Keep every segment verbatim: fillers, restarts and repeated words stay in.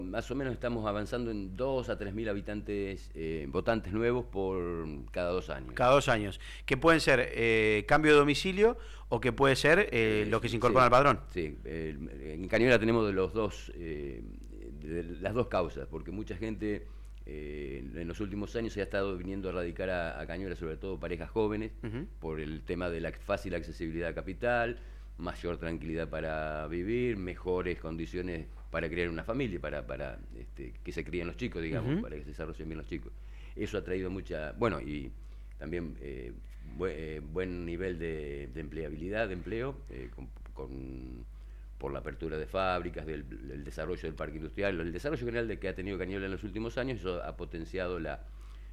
Más o menos estamos avanzando en dos a tres mil habitantes, eh, votantes nuevos por cada dos años. Cada dos años. Que pueden ser eh, cambio de domicilio o que puede ser eh, los que se incorporan sí, al padrón. Sí, eh, en Cañuelas tenemos de los dos, eh, de las dos causas, porque mucha gente eh, en los últimos años se ha estado viniendo a radicar a, a Cañuelas, sobre todo parejas jóvenes, uh-huh. por el tema de la fácil accesibilidad a capital, mayor tranquilidad para vivir, mejores condiciones para crear una familia, para, para este, que se críen los chicos, digamos, uh-huh. para que se desarrollen bien los chicos. Eso ha traído mucha, bueno, y también eh, buen, eh, buen nivel de, de empleabilidad, de empleo, eh, con, con, por la apertura de fábricas, del, del desarrollo del parque industrial, el desarrollo general de que ha tenido Cañuelas en los últimos años, eso ha potenciado la,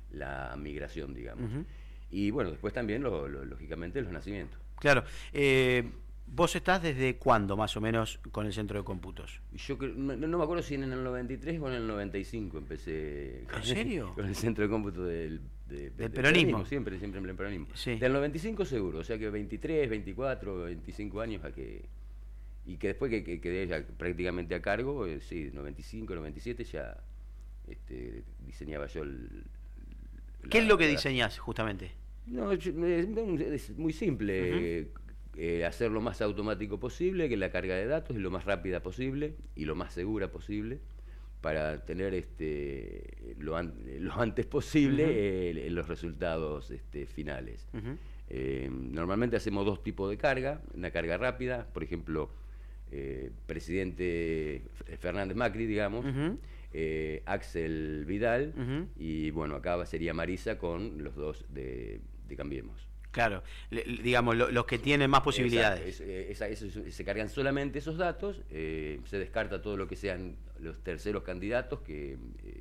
la migración, digamos. Uh-huh. Y bueno, después también, lo, lo, lógicamente, los nacimientos. Claro. Eh... ¿Vos estás desde cuándo, más o menos, con el centro de cómputos? Yo no, no me acuerdo si en el noventa y tres o en el noventa y cinco empecé. ¿En serio? Con el centro de cómputo del, de, del de, peronismo. peronismo. Siempre, siempre en el peronismo. Sí. Del noventa y cinco seguro, o sea que veintitrés, veinticuatro, veinticinco años a que... Y que después que, que quedé ya prácticamente a cargo, eh, sí, noventa y cinco, noventa y siete ya este, diseñaba yo el... ¿Qué la, es lo que la, diseñás, justamente? No, es, es muy simple. Uh-huh. Eh, hacer lo más automático posible, que la carga de datos es lo más rápida posible y lo más segura posible para tener este lo, an lo antes posible uh-huh. eh, los resultados este, finales. Uh-huh. eh, normalmente hacemos dos tipos de carga, una carga rápida, por ejemplo, eh, presidente Fernández Macri, digamos, uh-huh. eh, Axel Vidal uh-huh. y bueno, acá sería Marisa con los dos de, de Cambiemos. Claro, le, digamos, lo, los que tienen más posibilidades. Esa, esa, esa, se cargan solamente esos datos, eh, se descarta todo lo que sean los terceros candidatos que, eh,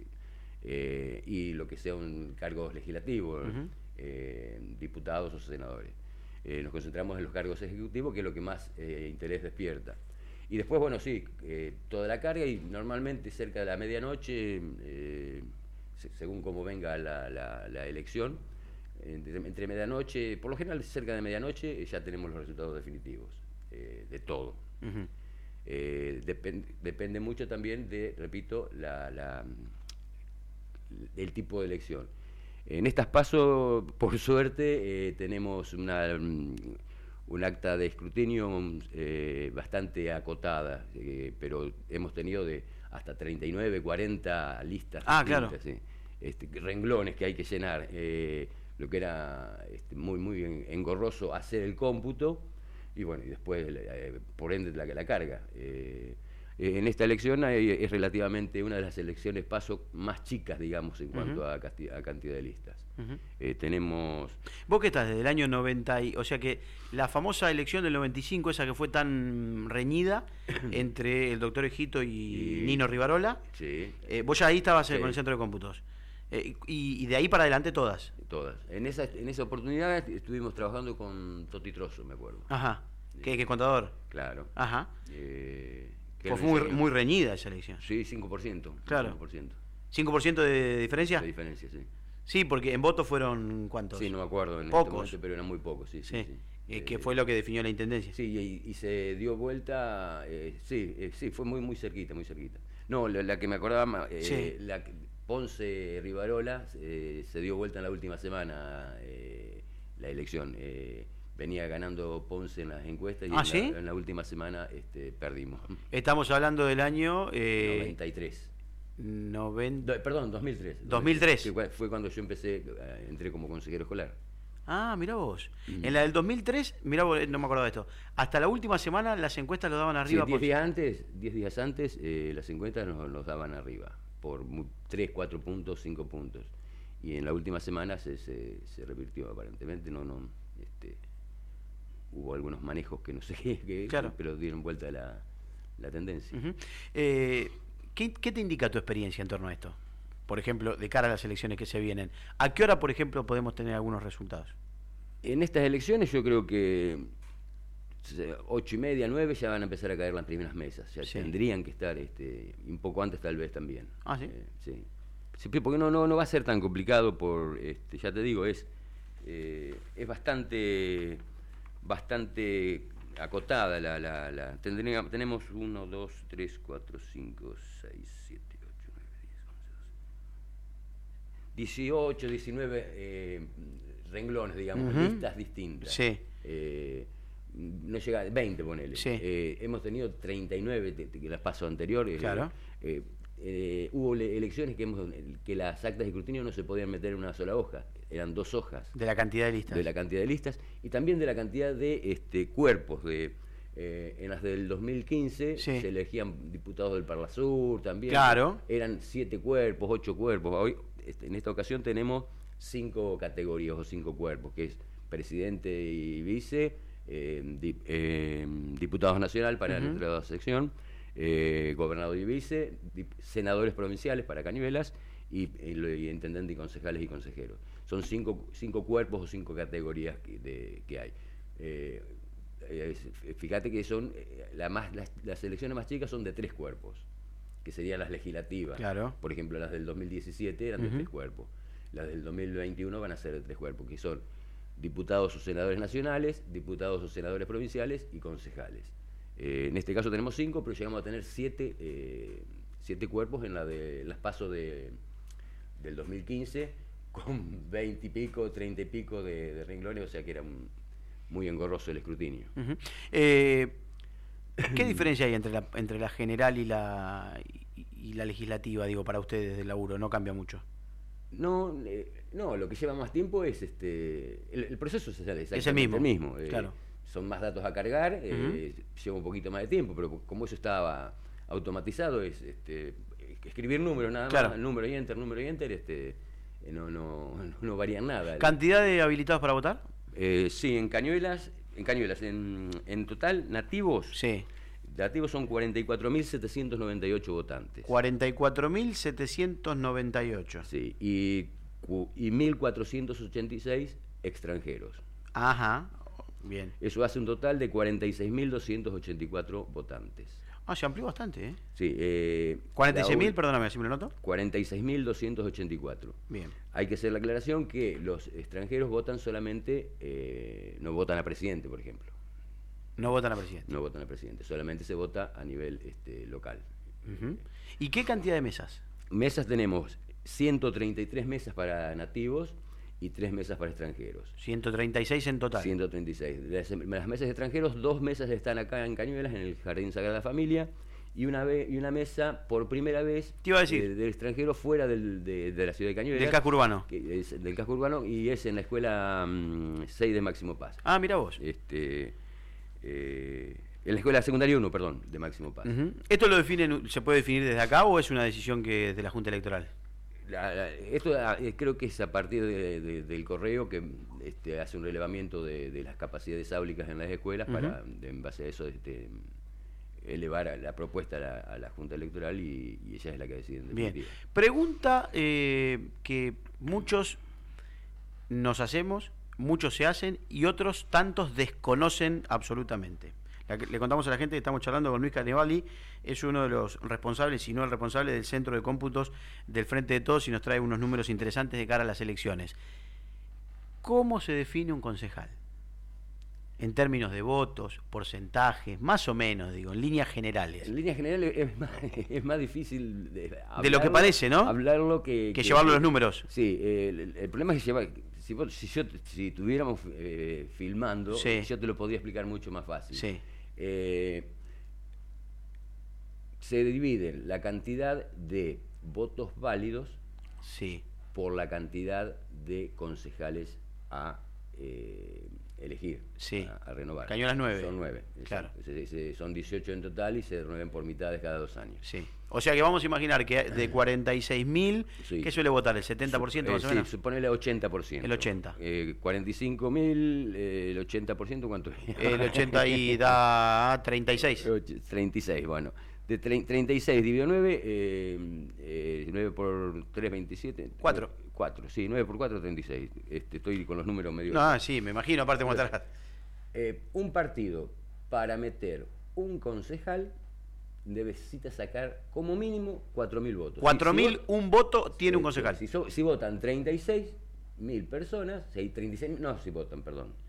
eh, y lo que sean cargos legislativos, uh-huh. eh, diputados o senadores. Eh, nos concentramos en los cargos ejecutivos, que es lo que más eh, interés despierta. Y después, bueno, sí, eh, toda la carga y normalmente cerca de la medianoche, eh, según cómo venga la, la, la elección, Entre, entre medianoche, por lo general cerca de medianoche, ya tenemos los resultados definitivos eh, de todo. Uh-huh. eh, depend, depende mucho también de, repito, la, la, el tipo de elección. En estas pasos, por suerte, eh, tenemos una, un acta de escrutinio eh, bastante acotada, eh, pero hemos tenido de hasta treinta y nueve, cuarenta listas. Ah, claro. ¿Sí? Este, renglones que hay que llenar. Eh, lo que era este, muy muy engorroso hacer el cómputo y bueno, y después eh, por ende la, la carga. Eh, en esta elección hay, es relativamente una de las elecciones paso más chicas, digamos, en cuanto uh-huh. a, casti a cantidad de listas. Uh-huh. eh, tenemos... Vos que estás desde el año noventa, y, o sea que la famosa elección del noventa y cinco, esa que fue tan reñida entre el doctor Ejito y, y Nino Rivarola, sí. eh, vos ya ahí estabas sí. con el centro de cómputos. Eh, y, y de ahí para adelante todas. Todas. En esa, en esa oportunidad estuvimos trabajando con Toti Trozo, me acuerdo. Ajá. ¿Qué, qué contador? Claro. Ajá. Eh, pues fue muy, muy reñida esa elección. Sí, cinco por ciento. Claro. cinco por ciento. ¿cinco por ciento de diferencia? De diferencia, sí. Sí, porque en votos fueron ¿cuántos? Sí, no me acuerdo en pocos. Este momento, pero eran muy pocos, sí. sí, sí. sí. Eh, que fue lo que definió la intendencia. Sí, y, y se dio vuelta, eh, sí, eh, sí, fue muy muy cerquita, muy cerquita. No, la, la que me acordaba, eh, sí. la Ponce Rivarola eh, se dio vuelta en la última semana eh, la elección. Eh, venía ganando Ponce en las encuestas y ¿Ah, en, ¿sí? la, en la última semana este, perdimos. Estamos hablando del año... Eh, noventa y tres. noventa... Do, perdón, dos mil tres. dos mil tres. Que fue cuando yo empecé, entré como consejero escolar. Ah, mirá vos. Mm. En la del dos mil tres, mirá vos, no me acordaba de esto. Hasta la última semana las encuestas lo daban arriba. Sí, diez días antes, diez días antes eh, las encuestas nos, nos daban arriba. Por tres, cuatro puntos, cinco puntos. Y en la última semana se, se, se revirtió aparentemente. No, no, este, hubo algunos manejos que no sé qué, claro. pero dieron vuelta la, la tendencia. Uh-huh. eh, ¿qué, ¿Qué te indica tu experiencia en torno a esto? Por ejemplo, de cara a las elecciones que se vienen. ¿A qué hora, por ejemplo, podemos tener algunos resultados? En estas elecciones yo creo que ocho y media, nueve ya van a empezar a caer las primeras mesas. Ya sí. tendrían que estar este, un poco antes tal vez también. Ah, ¿sí? Eh, sí. sí. Porque no, no, no va a ser tan complicado por, este, ya te digo, es, eh, es bastante, bastante acotada la... la, la tendría, tenemos uno, dos, tres, cuatro, cinco, seis, siete, dieciocho, diecinueve eh, renglones, digamos, Uh-huh. listas distintas. Sí. Eh, no llega a veinte, ponele. Sí. Eh, hemos tenido treinta y nueve que las paso anteriores. Claro. Eh, eh, hubo elecciones que, hemos, que las actas de escrutinio no se podían meter en una sola hoja, eran dos hojas. De la cantidad de listas. De la cantidad de listas y también de la cantidad de este, cuerpos. De, eh, en las del dos mil quince sí. se elegían diputados del Parlasur también. Claro. Eran siete cuerpos, ocho cuerpos. Hoy, este, en esta ocasión tenemos cinco categorías o cinco cuerpos, que es presidente y vice, eh, di, eh, diputados nacional para uh-huh. nuestra sección, eh, gobernador y vice, dip, senadores provinciales para Cañuelas y, y, y intendente y concejales y consejeros. Son cinco, cinco cuerpos o cinco categorías que, de, que hay. Eh, eh, fíjate que son eh, la más, las, las elecciones más chicas son de tres cuerpos, que serían las legislativas. Claro. Por ejemplo, las del dos mil diecisiete eran uh-huh. de tres cuerpos. Las del dos mil veintiuno van a ser de tres cuerpos, que son diputados o senadores nacionales, diputados o senadores provinciales y concejales. Eh, en este caso tenemos cinco, pero llegamos a tener siete, eh, siete cuerpos en la de las pasos de, del dos mil quince, con veinte y pico, treinta y pico de, de renglones, o sea que era un, muy engorroso el escrutinio. Uh-huh. eh, ¿Qué diferencia hay entre la, entre la general y la, y, y la legislativa, digo, para ustedes del laburo? ¿No cambia mucho? No, eh, no, lo que lleva más tiempo es este el, el proceso es exactamente es el mismo. El mismo. Eh, claro. Son más datos a cargar, eh, uh-huh. lleva un poquito más de tiempo, pero como eso estaba automatizado, es este, escribir números nada claro. más, número y enter, número y enter, este, eh, no, no, no varía nada. ¿Cantidad de habilitados para votar? Eh, sí, en Cañuelas, en Cañuelas, en, en total, nativos. Sí. Nativos son cuarenta y cuatro mil setecientos noventa y ocho votantes. cuarenta y cuatro mil setecientos noventa y ocho. Sí, y, y mil cuatrocientos ochenta y seis extranjeros. Ajá, bien. Eso hace un total de cuarenta y seis mil doscientos ochenta y cuatro votantes. Ah, se amplió bastante, ¿eh? Sí. Eh, ¿cuarenta y seis mil, perdóname, si me lo noto? cuarenta y seis mil doscientos ochenta y cuatro. Bien. Hay que hacer la aclaración que los extranjeros votan solamente, eh, no votan a presidente, por ejemplo. No votan a presidente. No votan a presidente, solamente se vota a nivel este, local. Uh-huh. ¿Y qué cantidad de mesas? Mesas tenemos ciento treinta y tres mesas para nativos y tres mesas para extranjeros. ciento treinta y seis en total. ciento treinta y seis. Las, las mesas de extranjeros, dos mesas están acá en Cañuelas, en el Jardín Sagrada Familia, y una, ve, y una mesa por primera vez ¿Te iba a decir? Eh, del extranjero fuera del, de, de la ciudad de Cañuelas. Del casco urbano. Que es, del casco urbano, y es en la escuela um, seis de Máximo Paz. Ah, mira vos. Este, eh, en la escuela secundaria uno, perdón, de Máximo Paz. Uh-huh. ¿Esto lo definen, se puede definir desde acá o es una decisión que de la Junta Electoral? La, la, esto eh, creo que es a partir de, de, del correo que este, hace un relevamiento de, de las capacidades áulicas en las escuelas uh-huh. para, de, en base a eso, este, elevar a la propuesta a la, a la Junta Electoral y, y ella es la que decide. En Bien. Pregunta eh, que muchos nos hacemos, muchos se hacen y otros tantos desconocen absolutamente. La, le contamos a la gente que estamos charlando con Luis Carnevali, es uno de los responsables, si no el responsable del Centro de Cómputos del Frente de Todos y nos trae unos números interesantes de cara a las elecciones. ¿Cómo se define un concejal? En términos de votos, porcentajes, más o menos, digo, en líneas generales. En líneas generales es más, es más difícil de, hablarlo, de lo que parece, ¿no? Hablarlo que... Que, que llevarlo a los números. Sí, eh, el, el problema es que llevar... Si, vos, si, yo, si estuviéramos eh, filmando, sí. yo te lo podría explicar mucho más fácil. Sí. Eh, se divide la cantidad de votos válidos sí. por la cantidad de concejales a eh, elegir, sí. a, a renovar. Cañuelas nueve. Son nueve. Claro. Se, se, son dieciocho en total y se renuevan por mitades cada dos años. Sí. O sea que vamos a imaginar que de cuarenta y seis mil, sí. ¿qué suele votar? ¿El setenta por ciento más eh, o menos? Sí, suponele ochenta por ciento. El ochenta. Eh, cuarenta y cinco mil, eh, el ochenta por ciento, ¿cuánto es? El ochenta y da treinta y seis. treinta y seis, bueno. De treinta y seis dividido nueve, eh, eh, nueve por tres, veintisiete. cuatro. cuatro, sí, nueve por cuatro, treinta y seis. Este, estoy con los números medio... No, sí, me imagino, aparte de montar... Eh, un partido, para meter un concejal, necesita sacar como mínimo cuatro mil votos. cuatro mil, si un voto tiene eh, un concejal. Si, so, si votan treinta y seis mil personas, si hay treinta y seis, no, si votan, perdón.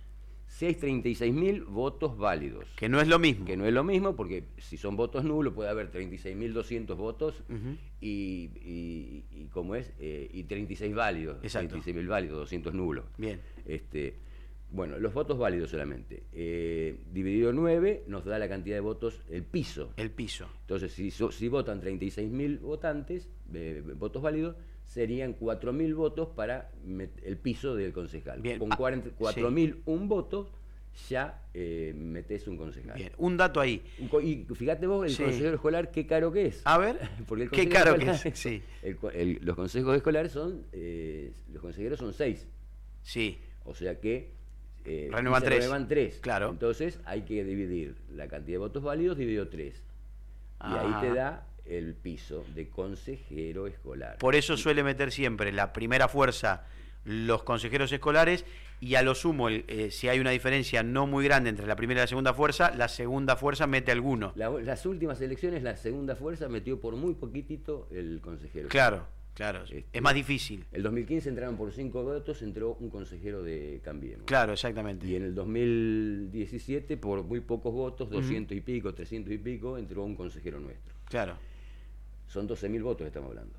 seiscientos treinta y seis mil votos válidos. Que no es lo mismo. Que no es lo mismo, porque si son votos nulos puede haber treinta y seis mil doscientos votos Uh-huh. y, y, y ¿cómo es? Eh, y treinta y seis válidos. Exacto. treinta y seis mil válidos, doscientos nulos. Bien. Este, bueno, los votos válidos solamente. Eh, dividido nueve nos da la cantidad de votos, el piso. El piso. Entonces, si, so- si votan treinta y seis mil votantes, eh, votos válidos, serían cuatro mil votos para met- el piso del concejal. Bien. Con Ah, cuatro mil un votos ya eh, metés un concejal. Bien. Un dato ahí. Un co- Y fíjate vos, el Sí. consejero escolar, qué caro que es. A ver, Porque el qué consejero caro que escolar- es. Sí. el co- el- los consejos escolares son, eh, los consejeros son seis. Sí. O sea que eh, Renuevan y se tres. renuevan tres. Claro. Entonces hay que dividir la cantidad de votos válidos dividido tres. Y Ah. ahí te da el piso de consejero escolar. Por eso suele meter siempre la primera fuerza los consejeros escolares y a lo sumo, el, eh, si hay una diferencia no muy grande entre la primera y la segunda fuerza, la segunda fuerza mete alguno. La- las últimas elecciones, la segunda fuerza metió por muy poquitito el consejero. Claro, claro. Este, es más difícil. El dos mil quince entraron por cinco votos, entró un consejero de Cambiemos. Claro, exactamente. Y en el dos mil diecisiete, por muy pocos votos, doscientos y pico, trescientos y pico, entró un consejero nuestro. Claro. Son doce mil votos, estamos hablando.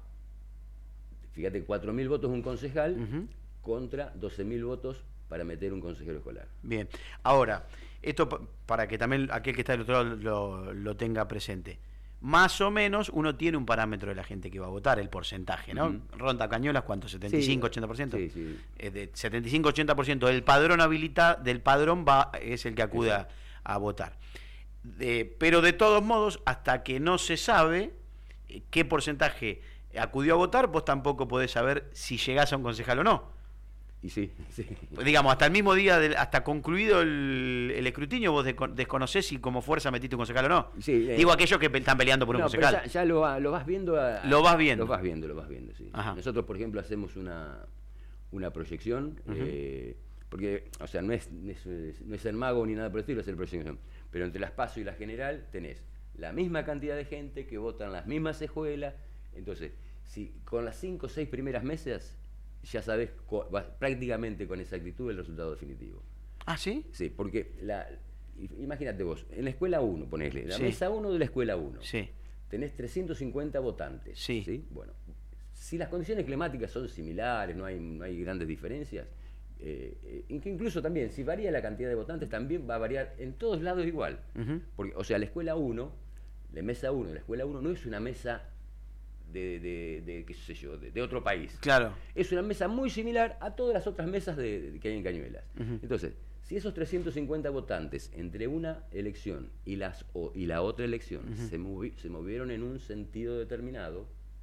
Fíjate, cuatro mil votos un concejal Ujú. contra doce mil votos para meter un consejero escolar. Bien. Ahora, esto pa- para que también aquel que está del otro lado lo, lo tenga presente. Más o menos uno tiene un parámetro de la gente que va a votar, el porcentaje, ¿no? Ujú. Ronda Cañolas, ¿cuánto? ¿setenta y cinco, ochenta por ciento? Sí, sí. Eh, de setenta y cinco, ochenta por ciento del padrón habilita, del padrón va, es el que acude a, a votar. De- pero de todos modos, hasta que no se sabe eh, qué porcentaje acudió a votar, vos tampoco podés saber si llegás a un concejal o no. Y sí, sí. Digamos, hasta el mismo día, del, hasta concluido el, el escrutinio, vos desco- desconocés si como fuerza metiste un concejal o no. Sí, eh, Digo, aquellos que pe- están peleando por un No, pero concejal. ya, ya lo, va- lo vas viendo. a- Lo vas viendo. Lo vas viendo, lo vas viendo, sí. Ajá. Nosotros, por ejemplo, hacemos una, una proyección, Ujú. eh, porque, o sea, no es, no, es, no es ser mago ni nada por el estilo, hacer proyección. Pero entre las PASO y la general tenés la misma cantidad de gente que votan las mismas escuelas. Entonces, si con las cinco o seis primeras mesas ya sabes co- va- prácticamente con exactitud el resultado definitivo. ¿Ah, sí? Sí, porque la, imagínate vos, en la escuela uno, ponele, la Sí. mesa uno de la escuela uno. Sí. Tenés trescientos cincuenta votantes. Sí. Bueno, si las condiciones climáticas son similares, no hay, no hay grandes diferencias, eh, eh, inc- incluso también, si varía la cantidad de votantes, también va a variar en todos lados igual. Ujú. Porque, o sea, la escuela uno, la mesa uno, la escuela uno no es una mesa de, de, de, qué sé yo, de, de otro país. Claro. Es una mesa muy similar a todas las otras mesas de, de- que hay en Cañuelas. Ujú. Entonces, si esos trescientos cincuenta votantes entre una elección y, las, o- y la otra elección Ujú. se, movi- se movieron en un sentido determinado,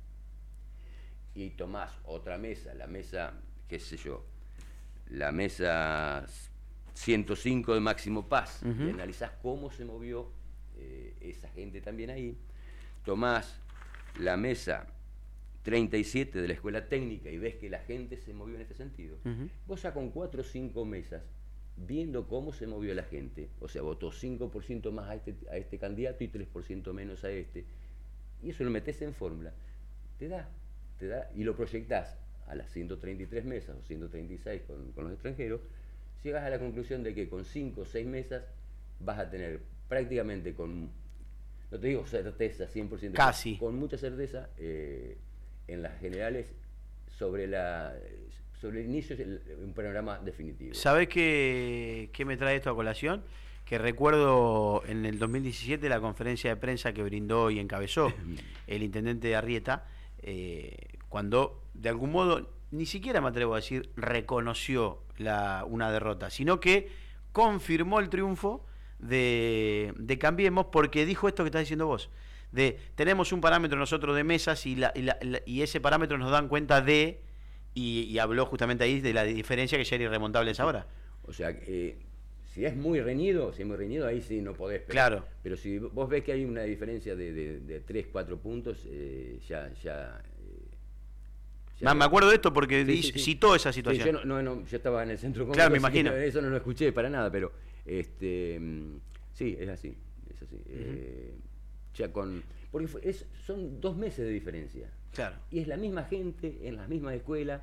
y tomás otra mesa, la mesa, qué sé yo, la mesa ciento cinco de Máximo Paz, Ujú. y analizás cómo se movió eh, esa gente también ahí, tomás la mesa treinta y siete de la escuela técnica y ves que la gente se movió en este sentido, Ujú. vos ya con cuatro o cinco mesas, viendo cómo se movió la gente, o sea, votó cinco por ciento más a este, a este candidato y tres por ciento menos a este, y eso lo metés en fórmula, te da, te da, y lo proyectás a las ciento treinta y tres mesas o ciento treinta y seis con, con los extranjeros, llegas a la conclusión de que con cinco o seis mesas vas a tener prácticamente con, no te digo certeza cien por ciento, Casi. con mucha certeza, eh, en las generales sobre la sobre el inicio el- un panorama definitivo. ¿Sabés qué, qué me trae esto a colación? Que recuerdo en el dos mil diecisiete la conferencia de prensa que brindó y encabezó el intendente de Arrieta, eh, cuando de algún modo, ni siquiera me atrevo a decir, reconoció la, una derrota, sino que confirmó el triunfo de, de Cambiemos, porque dijo esto que estás diciendo vos, de tenemos un parámetro nosotros de mesas y, la, y, la, la- y ese parámetro nos dan cuenta de, y, y habló justamente ahí de la diferencia que ya era irremontable esa hora. O sea, eh, si es muy reñido, si es muy reñido, ahí sí no podés. Pero, Claro. Pero si vos ves que hay una diferencia de, de, de tres, cuatro puntos, eh, ya... ya, eh, ya- Me acuerdo de esto porque Sí, di- sí, sí. citó esa Sí, situación. yo, no, no, no, yo estaba en el centro Claro, me así que imagino. no, eso no lo escuché para nada, pero este mm, sí, es así, es así. Eh, ya con, porque fue- es, son dos meses de diferencia. Claro. Y es la misma gente, en las mismas escuelas,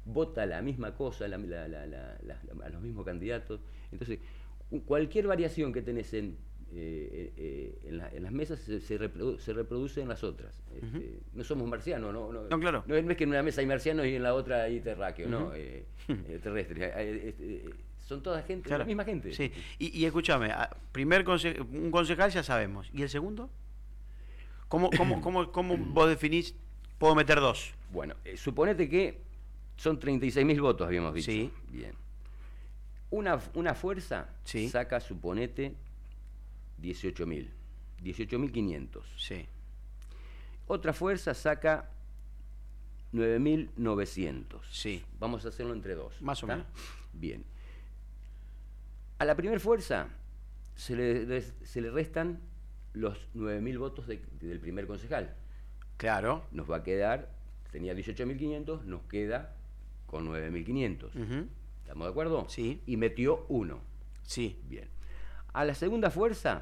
vota la misma cosa, la, la, la, la, la, a los mismos candidatos. Entonces, cualquier variación que tenés en, eh, eh, en, la, en las mesas se, se, reprodu se reproduce en las otras. Este, uh-huh. No somos marcianos, no, no, no, claro. no es que en una mesa hay marcianos y en la otra hay terráqueos, uh-huh. no, eh, eh, terrestres. Eh, eh, son toda gente, claro. la misma gente. Sí. Y, y escúchame, primer conse un concejal ya sabemos. ¿Y el segundo? ¿Cómo, cómo, cómo, cómo vos definís? Puedo meter dos. Bueno, eh, suponete que son treinta y seis mil votos, habíamos dicho. Sí. Bien. Una, una fuerza sí. saca, suponete, dieciocho mil. dieciocho mil quinientos. Sí. Otra fuerza saca nueve mil novecientos. Sí. Vamos a hacerlo entre dos. Más o ¿está? menos. Bien. A la primera fuerza se le, se le restan los nueve mil votos de, del primer concejal. Claro. Nos va a quedar, tenía dieciocho mil quinientos, nos queda con nueve mil quinientos. Uh-huh. ¿Estamos de acuerdo? Sí. Y metió uno. Sí. Bien. A la segunda fuerza,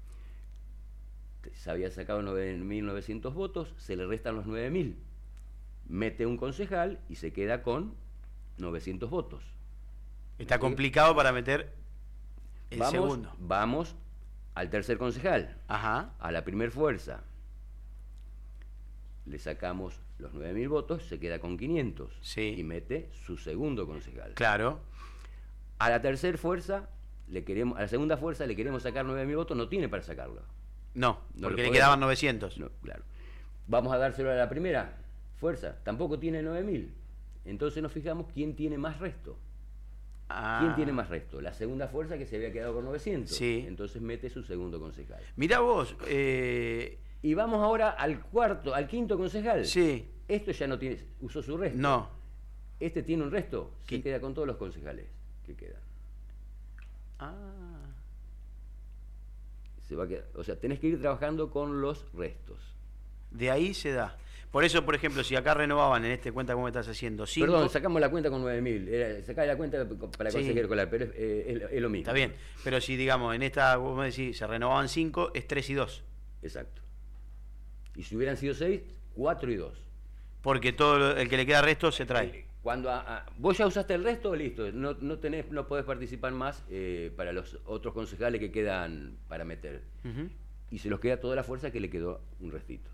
se había sacado nueve mil novecientos votos, se le restan los nueve mil. Mete un concejal y se queda con novecientos votos. Está complicado para meter el vamos, segundo. Vamos al tercer concejal. Ajá. A la primer fuerza. Le sacamos los nueve mil votos, se queda con quinientos. Sí. Y mete su segundo concejal. Claro. A la tercera fuerza, le queremos, a la segunda fuerza le queremos sacar nueve mil votos, no tiene para sacarlo. No, no porque le quedaban novecientos. No, claro. Vamos a dárselo a la primera fuerza, tampoco tiene nueve mil. Entonces nos fijamos quién tiene más resto. Ah. ¿Quién tiene más resto? La segunda fuerza, que se había quedado con novecientos. Sí. Entonces mete su segundo concejal. Mirá vos. Eh... Y vamos ahora al cuarto, al quinto concejal. Sí. Esto ya no tiene, usó su resto. No. Este tiene un resto, ¿Qué? Se queda con todos los concejales que quedan. Ah. Se va a quedar, o sea, tenés que ir trabajando con los restos. De ahí se da. Por eso, por ejemplo, si acá renovaban en este cuenta cómo estás haciendo, cinco... Perdón, sacamos la cuenta con nueve mil. Sacá la cuenta para sí. consejero escolar, pero es, eh, es, es lo mismo. Está bien, pero si digamos, en esta, vos me decís, se renovaban cinco, es tres y dos. Exacto. Y si hubieran sido seis, cuatro y dos. Porque todo el que le queda resto se trae. Cuando a, a, vos ya usaste el resto, listo. No, no, tenés, no podés participar más eh, para los otros concejales que quedan para meter. Uh-huh. Y se los queda toda la fuerza que le quedó un restito.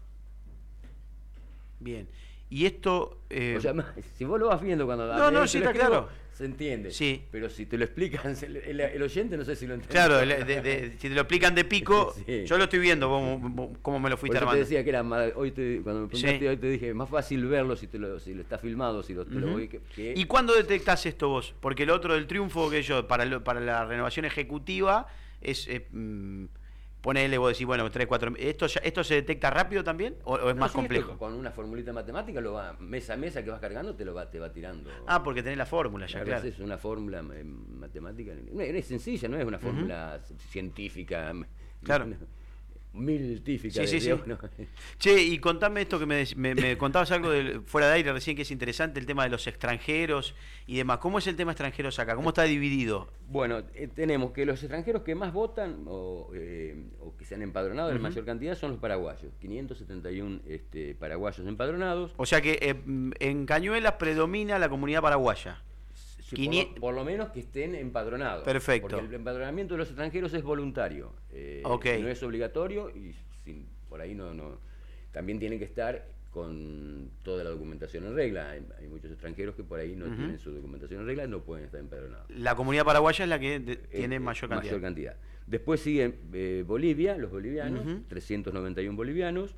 Bien. Y esto... Eh... O sea, si vos lo vas viendo cuando... No, no, sí, está claro. Se entiende. Sí. Pero si te lo explican, el, el, el oyente no sé si lo entiende. Claro, de, de, de, si te lo explican de pico, sí. Yo lo estoy viendo, cómo, cómo me lo fuiste Por eso armando. te decía que era más, hoy te, cuando me preguntaste, sí. Hoy te dije, es más fácil verlo si, te lo, si lo está filmado, si lo, te uh-huh. lo voy... Que, que... ¿Y cuándo detectás esto vos? Porque el otro del triunfo que yo, para, lo, para la renovación ejecutiva, es... Eh, mmm, ponele, vos decís, bueno, tres, cuatro... ¿Esto, ya, ¿Esto se detecta rápido también o, o es no, más sí, complejo? Con una formulita matemática, lo va mesa a mesa que vas cargando, te lo va, te va tirando. Ah, porque tenés la fórmula ya, claro. Es una fórmula matemática, no es sencilla, no es una fórmula uh-huh. científica. Claro. No, miltífica. Sí, de sí, Dios, sí. ¿no? Che, y contame esto que me, me, me contabas algo de, fuera de aire recién, que es interesante, el tema de los extranjeros y demás. ¿Cómo es el tema extranjeros acá? ¿Cómo está dividido? Bueno, eh, tenemos que los extranjeros que más votan o, eh, o que se han empadronado uh-huh. en mayor cantidad son los paraguayos. quinientos setenta y uno este, paraguayos empadronados. O sea que eh, en Cañuelas predomina la comunidad paraguaya. Sí, por, lo, por lo menos que estén empadronados. Perfecto. Porque el empadronamiento de los extranjeros es voluntario. Eh, okay. No es obligatorio y sin, por ahí no, no. También tienen que estar con toda la documentación en regla. Hay, hay muchos extranjeros que por ahí no uh-huh. tienen su documentación en regla y no pueden estar empadronados. La comunidad paraguaya es la que de, tiene eh, mayor cantidad. Mayor cantidad. Después sigue eh, Bolivia, los bolivianos, uh-huh. trescientos noventa y uno bolivianos.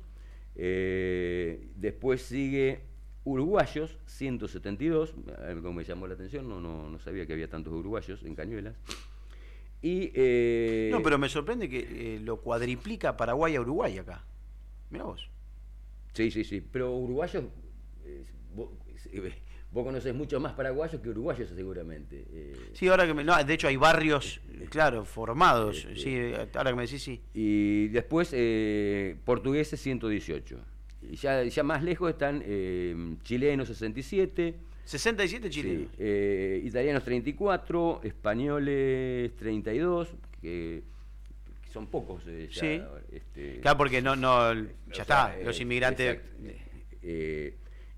Eh, después sigue... Uruguayos, ciento setenta y dos, algo me llamó la atención, no, no, no sabía que había tantos uruguayos en Cañuelas. Y, eh, no, pero me sorprende que eh, lo cuadriplica Paraguay a Uruguay acá. Mirá vos. Sí, sí, sí, pero uruguayos, eh, vos, eh, vos conocés mucho más paraguayos que uruguayos seguramente. Eh, sí, ahora que me, no, de hecho hay barrios, eh, claro, formados, eh, sí, ahora que me decís, sí. Y después eh, portugueses, ciento dieciocho. Y ya, ya más lejos están eh, chilenos, sesenta y siete. ¿sesenta y siete chilenos? Sí, eh, italianos, treinta y cuatro, españoles, treinta y dos, que, que son pocos. Eh, ya, sí. Este, claro, porque no, no ya está, sea, los eh, inmigrantes... Eh, y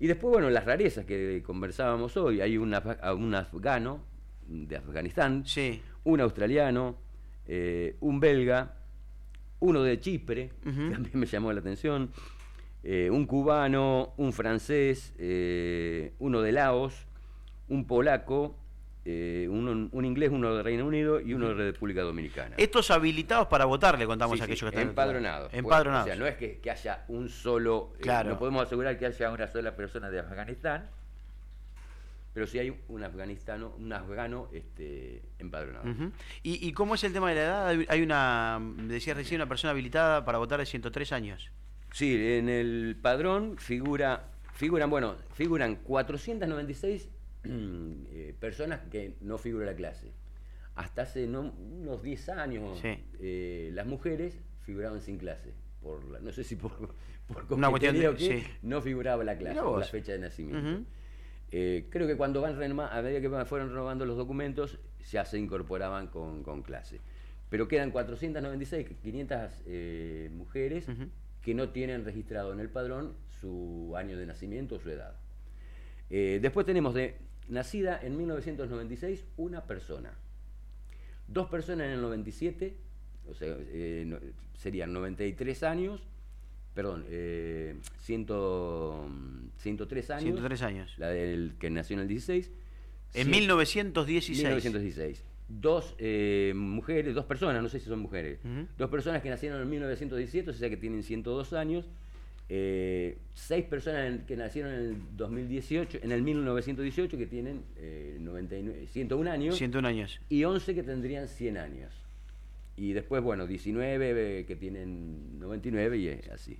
Y después, bueno, las rarezas que conversábamos hoy. Hay un, af un afgano de Afganistán, sí. un australiano, eh, un belga, uno de Chipre, uh-huh. que también me llamó la atención, eh, un cubano, un francés, eh, uno de Laos, un polaco, eh, uno, un inglés, uno de Reino Unido y uno de República Dominicana. Estos habilitados para votar, le contamos sí, a aquellos sí, que están empadronados. Empadronados. Bueno, o sea, no es que, que haya un solo... Claro. Eh, no podemos asegurar que haya una sola persona de Afganistán, pero sí hay un afganistano, un afgano este, empadronado. Uh-huh. ¿Y, ¿Y cómo es el tema de la edad? Hay una, decías recién, una persona habilitada para votar de ciento tres años. Sí, en el padrón figura, figuran, bueno, figuran cuatrocientas noventa y seis eh, personas que no figura la clase. Hasta hace no, unos diez años, sí. eh, las mujeres figuraban sin clase. Por la, no sé si por, por una cuestión de, o qué, sí. no figuraba la clase, por la fecha de nacimiento. Uh-huh. Eh, creo que cuando van a medida que fueron renovando los documentos ya se incorporaban con, con clase, pero quedan cuatrocientas noventa y seis, quinientas eh, mujeres uh-huh. que no tienen registrado en el padrón su año de nacimiento o su edad. Eh, después tenemos de nacida en mil novecientos noventa y seis una persona, dos personas en el noventa y siete, o sea, eh, no, serían noventa y tres años. Perdón, eh, ciento, ciento tres años. ciento tres años. La del que nació en el dieciséis. En mil novecientos dieciséis. mil novecientos dieciséis. Dos eh, mujeres, dos personas, no sé si son mujeres. Uh-huh. Dos personas que nacieron en mil novecientos diecisiete, o sea que tienen ciento dos años. Eh, seis personas en, que nacieron en el dos mil dieciocho, en el mil novecientos dieciocho, que tienen eh, noventa y nueve, ciento uno años. ciento uno años. Y once que tendrían cien años. Y después, bueno, diecinueve eh, que tienen noventa y nueve y es así.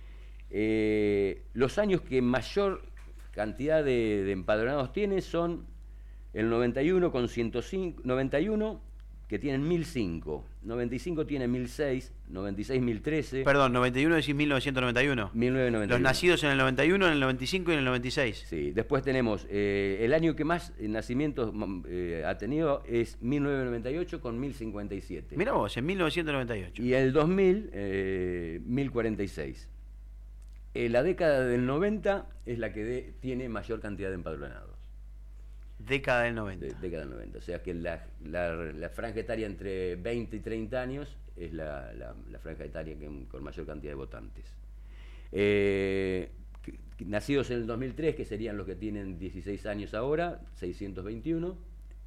Eh, los años que mayor cantidad de, de empadronados tiene son el noventa y uno con ciento cinco, noventa y uno que tienen mil cinco, noventa y cinco tienen mil seis, noventa y seis mil trece. Perdón, noventa y uno decís mil novecientos noventa y uno. mil novecientos noventa y uno. Los nacidos en el noventa y uno, en el noventa y cinco y en el noventa y seis. Sí, después tenemos eh, el año que más nacimientos eh, ha tenido es mil novecientos noventa y ocho con mil cincuenta y siete. Mirá vos, en mil novecientos noventa y ocho. Y el dos mil, eh, mil cuarenta y seis. Eh, la década del noventa es la que de, tiene mayor cantidad de empadronados. Década del noventa. De, década del noventa. O sea que la, la, la franja etaria entre veinte y treinta años es la, la, la franja etaria que, con mayor cantidad de votantes. Eh, que, que, nacidos en el dos mil tres, que serían los que tienen dieciséis años ahora, seiscientos veintiuno.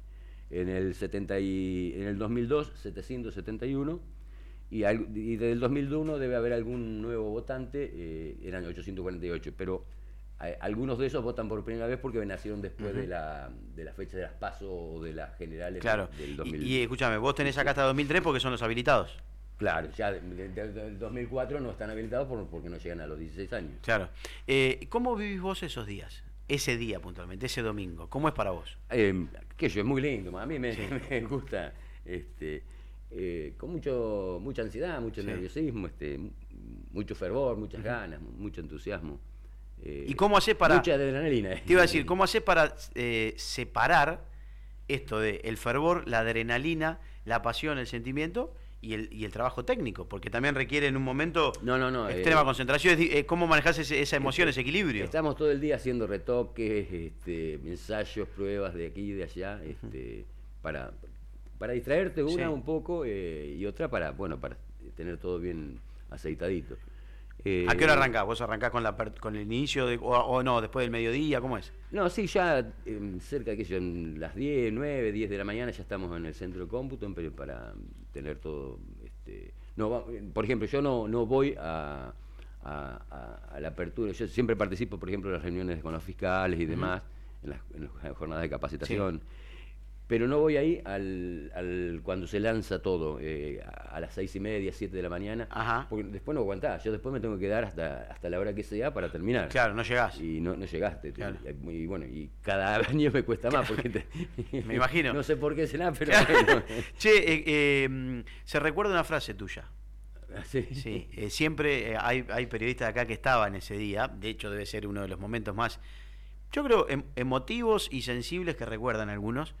En el, setenta y, en el dos mil dos, setecientos setenta y uno. Y, al, y desde el dos mil uno debe haber algún nuevo votante, eh, eran ochocientos cuarenta y ocho, pero eh, algunos de esos votan por primera vez porque nacieron después uh-huh. de, la, de la fecha de las PASO o de las generales. Claro. del dos mil. Y, y escúchame, vos tenés acá hasta dos mil tres porque son los habilitados. Claro, ya del de, de, de dos mil cuatro no están habilitados por, porque no llegan a los dieciséis años. Claro. Eh, ¿Cómo vivís vos esos días? Ese día puntualmente, ese domingo. ¿Cómo es para vos? Eh, que yo, es muy lindo, a mí me, sí. me gusta... este Eh, con mucho mucha ansiedad, mucho sí. nerviosismo, este, mucho fervor, muchas uh-huh. ganas, mucho entusiasmo. Eh, ¿Y cómo hacés para...? Mucha adrenalina. Te iba a decir, ¿cómo hacés para eh, separar esto de el fervor, la adrenalina, la pasión, el sentimiento y el, y el trabajo técnico? Porque también requiere en un momento no, no, no, extrema eh, concentración. Eh, ¿Cómo manejás ese, esa emoción, ese equilibrio? Estamos todo el día haciendo retoques, este, ensayos, pruebas de aquí y de allá, este, uh-huh. para... para distraerte una sí. un poco eh, y otra para, bueno, para tener todo bien aceitadito. Eh, ¿A qué hora arrancás? ¿Vos arrancás con, la, con el inicio de, o, o no, después del mediodía? ¿Cómo es? No, sí, ya eh, cerca de que son las diez, nueve, diez de la mañana ya estamos en el centro de cómputo para tener todo... Este, no, por ejemplo, yo no, no voy a, a, a, a la apertura, yo siempre participo, por ejemplo, en las reuniones con los fiscales y demás, uh-huh. en, las, en las jornadas de capacitación. Sí. Pero no voy ahí al, al cuando se lanza todo, eh, a, a las seis y media, siete de la mañana, Ajá. porque después no aguantás, yo después me tengo que quedar hasta, hasta la hora que sea para terminar. Claro, no llegás. Y no, no llegaste. Claro. Te, y bueno, y cada año me cuesta más, porque te, me imagino. No sé por qué será, pero claro. bueno. Che, eh, eh, se recuerda una frase tuya. Sí, sí eh, siempre eh, hay, hay periodistas de acá que estaban ese día, de hecho debe ser uno de los momentos más, yo creo, em, emotivos y sensibles que recuerdan algunos.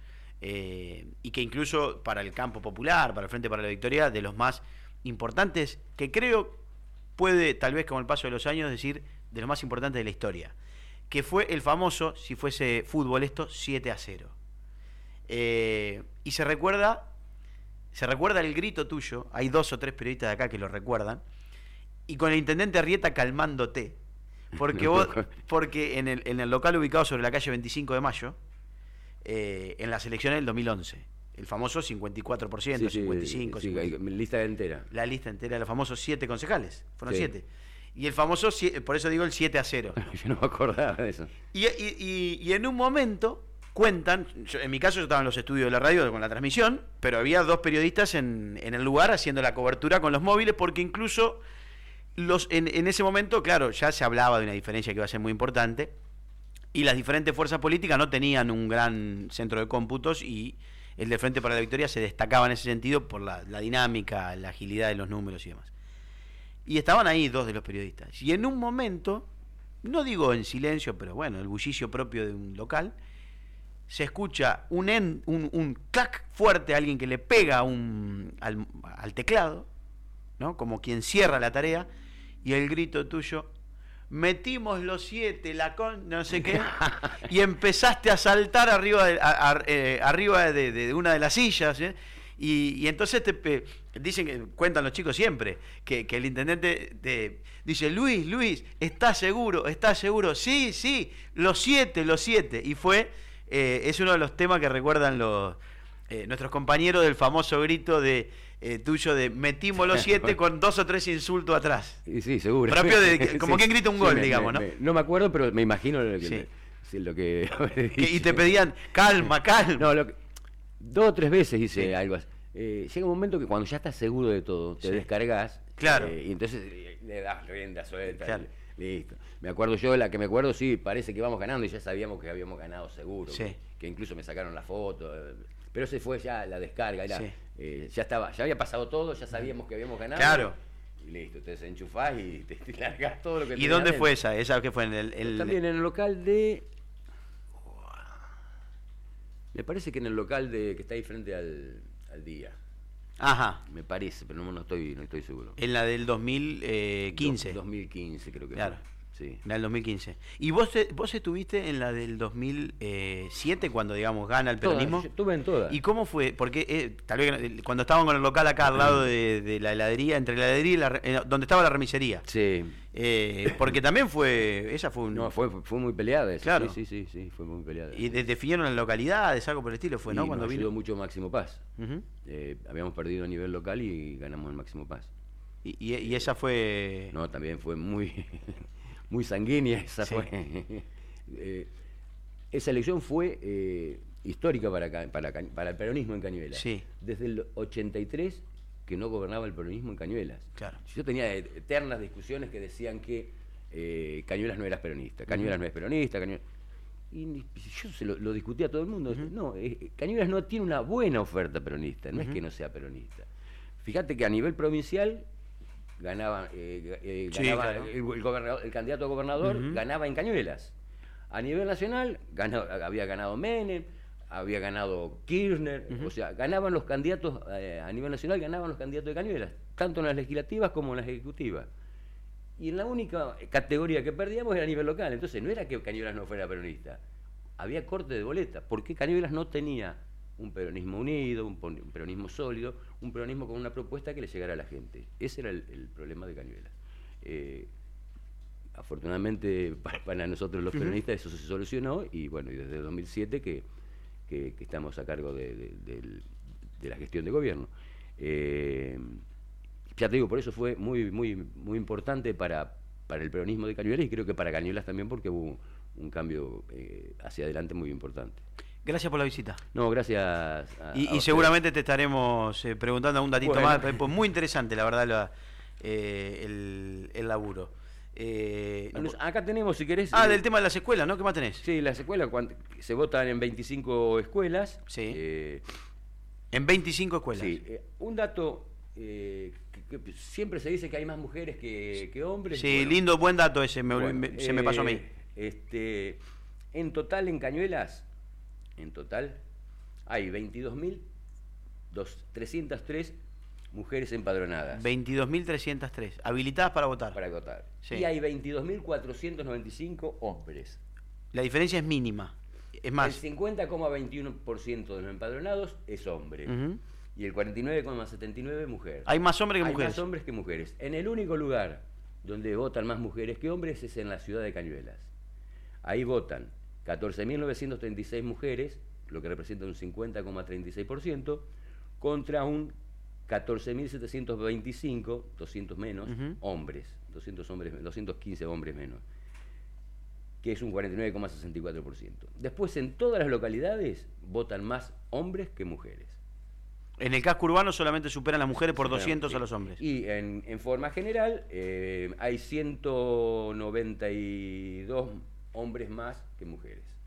Eh, y que incluso para el campo popular, para el Frente para la Victoria, de los más importantes, que creo puede, tal vez con el paso de los años, decir de los más importantes de la historia, que fue el famoso, si fuese fútbol esto, siete a cero. Eh, y se recuerda, se recuerda el grito tuyo, hay dos o tres periodistas de acá que lo recuerdan, y con el intendente Arrieta calmándote, porque vos, porque en el, en el local ubicado sobre la calle veinticinco de mayo, eh, en las elecciones del dos mil once, el famoso cincuenta y cuatro por ciento, sí, cincuenta y cinco por ciento, sí, cincuenta. lista entera. La lista entera de los famosos siete concejales, fueron Sí. siete. Y el famoso, por eso digo el siete a cero. Yo no me acordaba de eso. Y, y, y, y en un momento cuentan, yo, en mi caso yo estaba en los estudios de la radio con la transmisión, pero había dos periodistas en, en el lugar haciendo la cobertura con los móviles, porque incluso los en, en ese momento, claro, ya se hablaba de una diferencia que iba a ser muy importante, y las diferentes fuerzas políticas no tenían un gran centro de cómputos, y el de Frente para la Victoria se destacaba en ese sentido por la, la dinámica, la agilidad de los números y demás. Y estaban ahí dos de los periodistas. Y en un momento, no digo en silencio, pero bueno, el bullicio propio de un local, se escucha un, en, un, un clac fuerte a alguien que le pega un, al, al teclado, ¿no? Como quien cierra la tarea, y el grito tuyo, metimos los siete, la con... no sé qué, y empezaste a saltar arriba de, a, a, eh, arriba de, de, de una de las sillas, ¿eh? Y, y entonces te pe, dicen que cuentan los chicos siempre que, que el intendente te dice, Luis, Luis, ¿estás seguro? ¿Estás seguro? Sí, sí, los siete, los siete. Y fue, eh, es uno de los temas que recuerdan los eh, nuestros compañeros del famoso grito de eh, tuyo de metimos los siete con dos o tres insultos atrás. Sí, sí, seguro. Propio de, como sí, quien grita un sí, gol, me, digamos, me, ¿no? Me, no me acuerdo, pero me imagino lo que... Sí. Me, sí, lo que, que y te pedían, calma, calma. No, lo que, dos o tres veces hice Sí. algo así. Eh, llega un momento que cuando ya estás seguro de todo, te Sí. descargas. Claro. Eh, y entonces eh, le das rienda suelta. Claro. Y, listo. Me acuerdo yo, la que me acuerdo, sí, parece que íbamos ganando y ya sabíamos que habíamos ganado seguro. Sí. Que, que incluso me sacaron la foto. Eh, pero ese fue ya la descarga. Era, Sí. eh, ya estaba, ya había pasado todo, ya sabíamos que habíamos ganado. Claro. Y listo, te desenchufás y te, te largás todo lo que ¿Y tenías dónde dentro. fue esa? ¿Esa que fue en el...? el... También en el local de... Me parece que en el local de que está ahí frente al, al día. Ajá. Me parece, pero no, no estoy no estoy seguro. En la del dos mil quince. Do, dos mil quince creo que Claro. fue. Sí. La del dos mil quince. ¿Y vos, te, vos estuviste en la del dos mil siete cuando, digamos, gana el peronismo? Todas, yo estuve en todas. ¿Y cómo fue? Porque eh, tal vez eh, cuando estaban con el local acá al lado de, de la heladería, entre la heladería y la, eh, donde estaba la remisería. Sí. Eh, porque también fue, esa fue un... No, fue, fue muy peleada esa. Claro. Sí, sí, sí, sí, fue muy peleada. Y de, definieron las localidades, algo por el estilo fue, ¿no? Y Cuando nos vino. ayudó mucho Máximo Paz. Uh-huh. eh, habíamos perdido a nivel local y ganamos el Máximo Paz. y, y, y esa fue... No, también fue muy, muy sanguínea esa Sí. fue. eh, esa elección fue eh, histórica para, Ca- para, Ca- para el peronismo en Cañuelas. Sí. Desde el ochenta y tres que no gobernaba el peronismo en Cañuelas. Claro. Yo tenía eternas discusiones que decían que eh, Cañuelas no era peronista, Cañuelas uh-huh. no es peronista, Cañuelas... Y yo se lo, lo discutía a todo el mundo. Uh-huh. No, eh, Cañuelas no tiene una buena oferta peronista, no uh-huh. es que no sea peronista. Fíjate que a nivel provincial ganaba, eh, eh, sí, ganaba claro. el, el, gobernador, el candidato a gobernador uh-huh. ganaba en Cañuelas. A nivel nacional ganaba, había ganado Menem, había ganado Kirchner, uh-huh. o sea, ganaban los candidatos, eh, a nivel nacional ganaban los candidatos de Cañuelas, tanto en las legislativas como en las ejecutivas. Y en la única categoría que perdíamos era a nivel local. Entonces no era que Cañuelas no fuera peronista, había corte de boleta, porque Cañuelas no tenía un peronismo unido, un, un peronismo sólido, un peronismo con una propuesta que le llegara a la gente. Ese era el, el problema de Cañuelas. Eh, afortunadamente para, para nosotros los peronistas eso se solucionó y bueno, y desde el dos mil siete que, que, que estamos a cargo de, de, de, de la gestión de gobierno. Eh, ya te digo, por eso fue muy muy muy importante para, para el peronismo de Cañuelas y creo que para Cañuelas también porque hubo un cambio eh, hacia adelante muy importante. Gracias por la visita. No, gracias. A, y, a y seguramente te estaremos eh, preguntando un datito bueno. más. Pues muy interesante, la verdad, la, eh, el, el laburo. Eh, bueno, acá tenemos, si querés... Ah, eh, del tema de las escuelas, ¿no? ¿Qué más tenés? Sí, las escuelas, se votan en veinticinco escuelas. Sí. Eh, en veinticinco escuelas. Sí. Eh, un dato... Eh, que, que siempre se dice que hay más mujeres que, que hombres. Sí, bueno, lindo, buen dato ese, me, bueno, me, se eh, me pasó a mí. Este, en total en Cañuelas, en total, hay veintidós mil trescientas tres mujeres empadronadas. veintidós mil trescientas tres, habilitadas para votar. Para votar. Sí. Y hay veintidós mil cuatrocientos noventa y cinco hombres. La diferencia es mínima. Es más. El cincuenta coma veintiuno por ciento de los empadronados es hombre. Uh-huh. Y el cuarenta y nueve coma setenta y nueve por ciento mujer. Hay más hombres que Hay mujeres. Hay más hombres que mujeres. En el único lugar donde votan más mujeres que hombres es en la ciudad de Cañuelas. Ahí votan catorce mil novecientas treinta y seis mujeres, lo que representa un cincuenta coma treinta y seis por ciento, contra un catorce mil setecientos veinticinco, doscientos menos, uh-huh. hombres, doscientos hombres, doscientos quince hombres menos, que es un cuarenta y nueve coma sesenta y cuatro por ciento. Después, en todas las localidades, votan más hombres que mujeres. En el casco urbano solamente superan las mujeres por doscientos sí. a los hombres. Y en, en forma general, eh, hay ciento noventa y dos hombres más que mujeres.